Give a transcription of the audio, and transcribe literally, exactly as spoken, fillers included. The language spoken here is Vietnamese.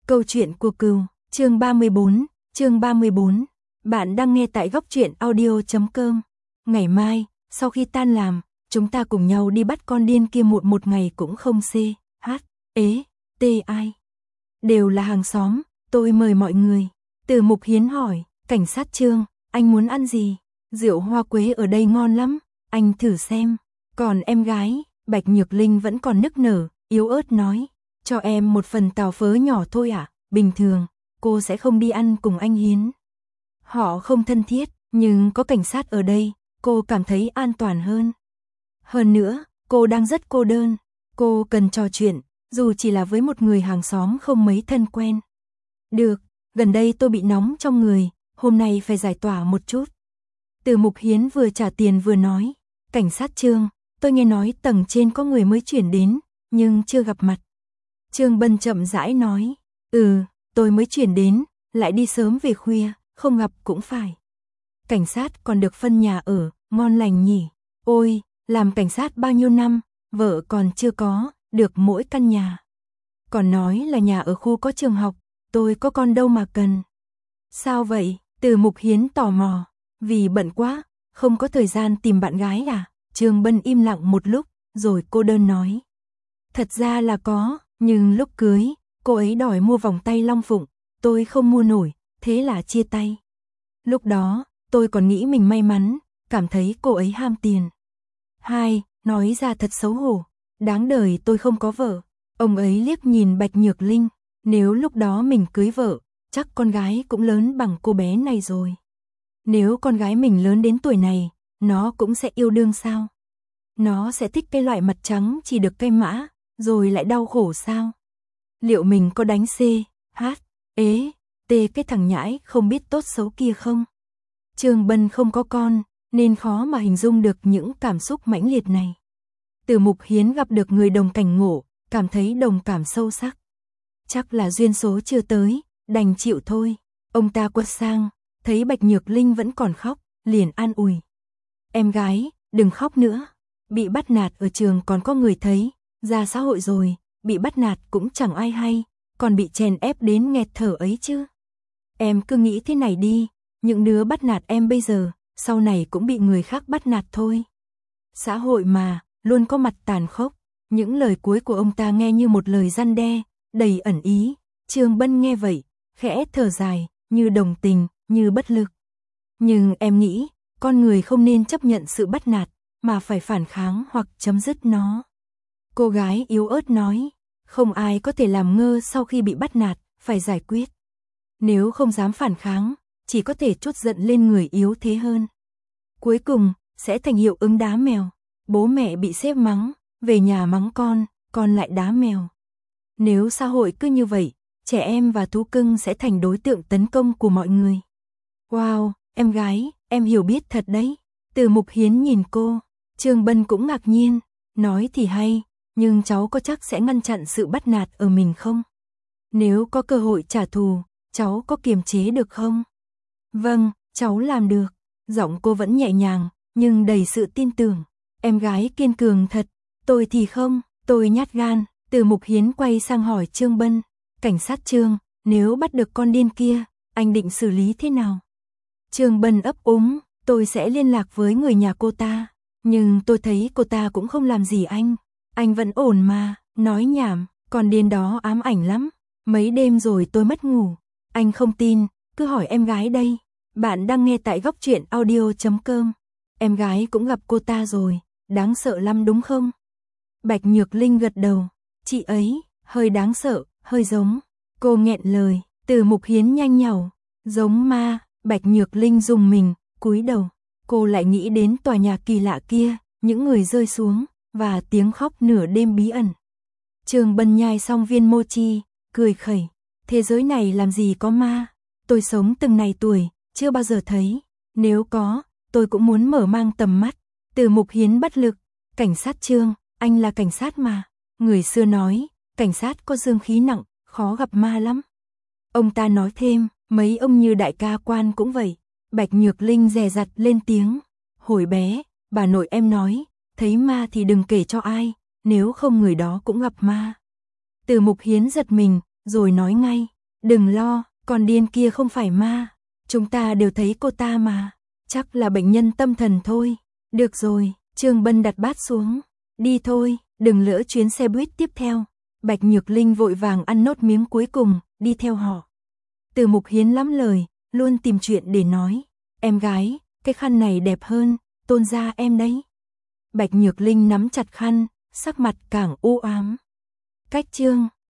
Câu chuyện của cừu, chương ba mươi bốn, chương ba mươi bốn. Bạn đang nghe tại góc truyện audio chấm com. Ngày mai, sau khi tan làm, chúng ta cùng nhau đi bắt con điên kia muộn một ngày cũng không xê, hát, ế, tê ai. Đều là hàng xóm, tôi mời mọi người. Từ Mục Hiến hỏi, cảnh sát Trương, anh muốn ăn gì? Rượu hoa quế ở đây ngon lắm, anh thử xem. Còn em gái, Bạch Nhược Linh vẫn còn nức nở, yếu ớt nói. Cho em một phần tàu phớ nhỏ thôi ạ, à? Bình thường, cô sẽ không đi ăn cùng anh Hiến. Họ không thân thiết, nhưng có cảnh sát ở đây, cô cảm thấy an toàn hơn. Hơn nữa, cô đang rất cô đơn, cô cần trò chuyện, dù chỉ là với một người hàng xóm không mấy thân quen. Được, gần đây tôi bị nóng trong người, hôm nay phải giải tỏa một chút. Từ Mục Hiến vừa trả tiền vừa nói, cảnh sát Trương, tôi nghe nói tầng trên có người mới chuyển đến, nhưng chưa gặp mặt. Trương Bân chậm rãi nói, ừ, tôi mới chuyển đến, lại đi sớm về khuya, không gặp cũng phải. Cảnh sát còn được phân nhà ở, ngon lành nhỉ. Ôi, làm cảnh sát bao nhiêu năm, vợ còn chưa có, được mỗi căn nhà. Còn nói là nhà ở khu có trường học, tôi có con đâu mà cần. Sao vậy? Từ Mục Hiến tò mò, vì bận quá, không có thời gian tìm bạn gái à? Trương Bân im lặng một lúc, rồi cô đơn nói. Thật ra là có, nhưng lúc cưới, cô ấy đòi mua vòng tay long phụng, tôi không mua nổi, thế là chia tay. Lúc đó, tôi còn nghĩ mình may mắn, cảm thấy cô ấy ham tiền. Hai, nói ra thật xấu hổ, đáng đời tôi không có vợ. Ông ấy liếc nhìn Bạch Nhược Linh, nếu lúc đó mình cưới vợ, chắc con gái cũng lớn bằng cô bé này rồi. Nếu con gái mình lớn đến tuổi này, nó cũng sẽ yêu đương sao? Nó sẽ thích cái loại mặt trắng chỉ được cây mã, rồi lại đau khổ sao? Liệu mình có đánh C, H, ế, T cái thằng nhãi không biết tốt xấu kia không? Trương Bân không có con, nên khó mà hình dung được những cảm xúc mãnh liệt này. Từ Mục Hiến gặp được người đồng cảnh ngộ, cảm thấy đồng cảm sâu sắc. Chắc là duyên số chưa tới, đành chịu thôi. Ông ta quay sang, thấy Bạch Nhược Linh vẫn còn khóc, liền an ủi. Em gái, đừng khóc nữa. Bị bắt nạt ở trường còn có người thấy, ra xã hội rồi, bị bắt nạt cũng chẳng ai hay, còn bị chèn ép đến nghẹt thở ấy chứ. Em cứ nghĩ thế này đi, những đứa bắt nạt em bây giờ, sau này cũng bị người khác bắt nạt thôi. Xã hội mà, luôn có mặt tàn khốc. Những lời cuối của ông ta nghe như một lời răn đe, đầy ẩn ý. Trương Bân nghe vậy, khẽ thở dài, như đồng tình, như bất lực. Nhưng em nghĩ, con người không nên chấp nhận sự bắt nạt, mà phải phản kháng hoặc chấm dứt nó. Cô gái yếu ớt nói, không ai có thể làm ngơ sau khi bị bắt nạt, phải giải quyết. Nếu không dám phản kháng, chỉ có thể trút giận lên người yếu thế hơn. Cuối cùng, sẽ thành hiệu ứng đá mèo. Bố mẹ bị sếp mắng, về nhà mắng con, con lại đá mèo. Nếu xã hội cứ như vậy, trẻ em và thú cưng sẽ thành đối tượng tấn công của mọi người. Wow, em gái, em hiểu biết thật đấy. Từ Mục Hiến nhìn cô, Trương Bân cũng ngạc nhiên, nói thì hay, nhưng cháu có chắc sẽ ngăn chặn sự bắt nạt ở mình không? Nếu có cơ hội trả thù, cháu có kiềm chế được không? Vâng, cháu làm được. Giọng cô vẫn nhẹ nhàng, nhưng đầy sự tin tưởng. Em gái kiên cường thật, tôi thì không, tôi nhát gan. Từ Mục Hiến quay sang hỏi Trương Bân, cảnh sát Trương, nếu bắt được con điên kia, anh định xử lý thế nào? Trương Bân ấp úng, tôi sẽ liên lạc với người nhà cô ta, nhưng tôi thấy cô ta cũng không làm gì anh. Anh vẫn ổn mà, nói nhảm, con điên đó ám ảnh lắm. Mấy đêm rồi tôi mất ngủ. Anh không tin, cứ hỏi em gái đây. Bạn đang nghe tại góc truyện audio chấm com. Em gái cũng gặp cô ta rồi, đáng sợ lắm đúng không? Bạch Nhược Linh gật đầu, chị ấy, hơi đáng sợ, hơi giống. Cô nghẹn lời, Từ Mục Hiến nhanh nhảu, giống ma. Bạch Nhược Linh rùng mình, cúi đầu. Cô lại nghĩ đến tòa nhà kỳ lạ kia, những người rơi xuống, và tiếng khóc nửa đêm bí ẩn. Trương Bân nhai xong viên mochi, cười khẩy. Thế giới này làm gì có ma? Tôi sống từng này tuổi, chưa bao giờ thấy. Nếu có, tôi cũng muốn mở mang tầm mắt. Từ Mục Hiến bất lực. Cảnh sát Trương, anh là cảnh sát mà. Người xưa nói, cảnh sát có dương khí nặng, khó gặp ma lắm. Ông ta nói thêm, mấy ông như đại ca Quan cũng vậy. Bạch Nhược Linh dè dặt lên tiếng. Hồi bé, bà nội em nói, thấy ma thì đừng kể cho ai, nếu không người đó cũng gặp ma. Từ Mục Hiến giật mình, rồi nói ngay, Đừng lo, con điên kia không phải ma. Chúng ta đều thấy cô ta mà. Chắc là bệnh nhân tâm thần thôi. Được rồi, Trương Bân đặt bát xuống. Đi thôi, đừng lỡ chuyến xe buýt tiếp theo. Bạch Nhược Linh vội vàng ăn nốt miếng cuối cùng, đi theo họ. Từ Mục hiến lắm lời, luôn tìm chuyện để nói. Em gái, cái khăn này đẹp hơn, Tôn gia em đấy. Bạch Nhược Linh nắm chặt khăn, sắc mặt càng u ám. Cách Trương